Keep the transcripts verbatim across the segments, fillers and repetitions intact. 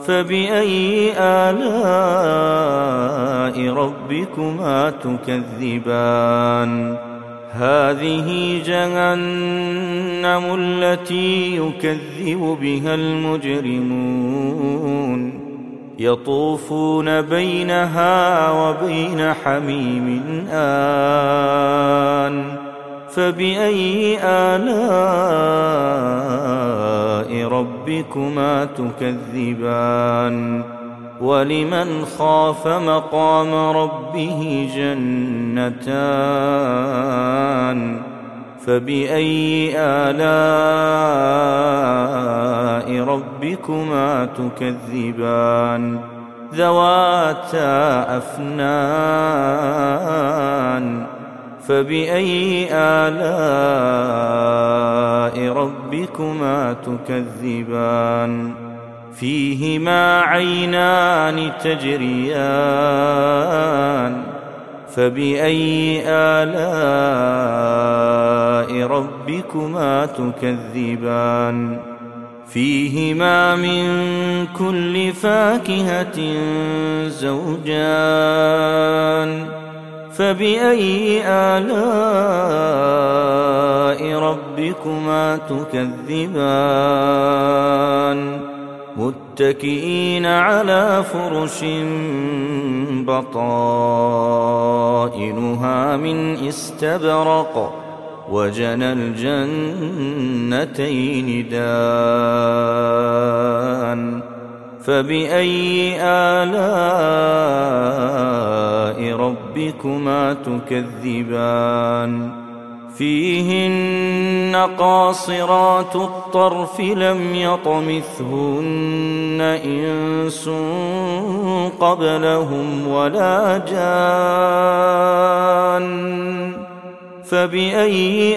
فبأي آلاء ربكما تكذبان هذه جهنم التي يكذب بها المجرمون يطوفون بينها وبين حميم آن فبأي آلاء ربكما تكذبان ولمن خاف مقام ربه جنتان فبأي آلاء ربكما تكذبان ذواتا أفنان فبأي آلاء ربكما تكذبان فيهما عينان تجريان فبأي آلاء ربكما تكذبان فيهما من كل فاكهة زوجان فبأي آلاء ربكما تكذبان متكئين على فرش بطائنها من استبرق وجنى الجنتين دان فبأي آلاء ربكما تكذبان فيهن قاصرات الطرف لم يطمثهن إنس قبلهم ولا جان فبأي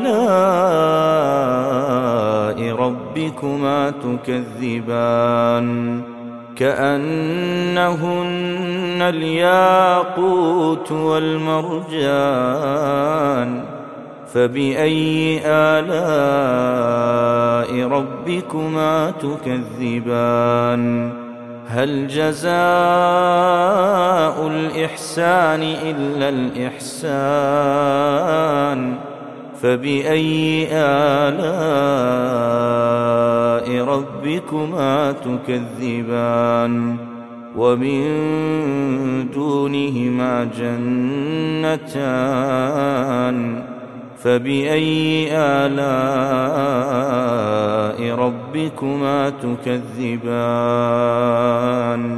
آلاء ربكما تكذبان كأنهن الياقوت والمرجان فبأي آلاء ربكما تكذبان هل جزاء الإحسان إلا الإحسان فبأي آلاء ربكما تكذبان ومن دونهما جنتان فبأي آلاء ربكما تكذبان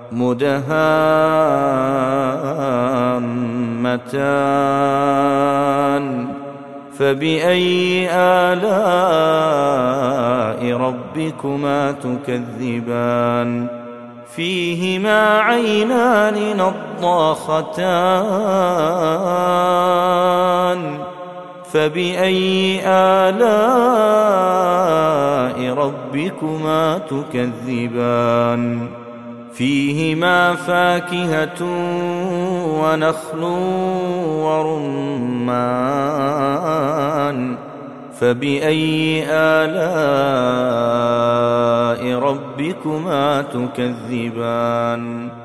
مدهامتان فبأي آلاء ربكما تكذبان فيهما عينان نضاختان فبأي آلاء ربكما تكذبان فيهما فاكهة ونخل ورمان فبأي آلاء ربكما تكذبان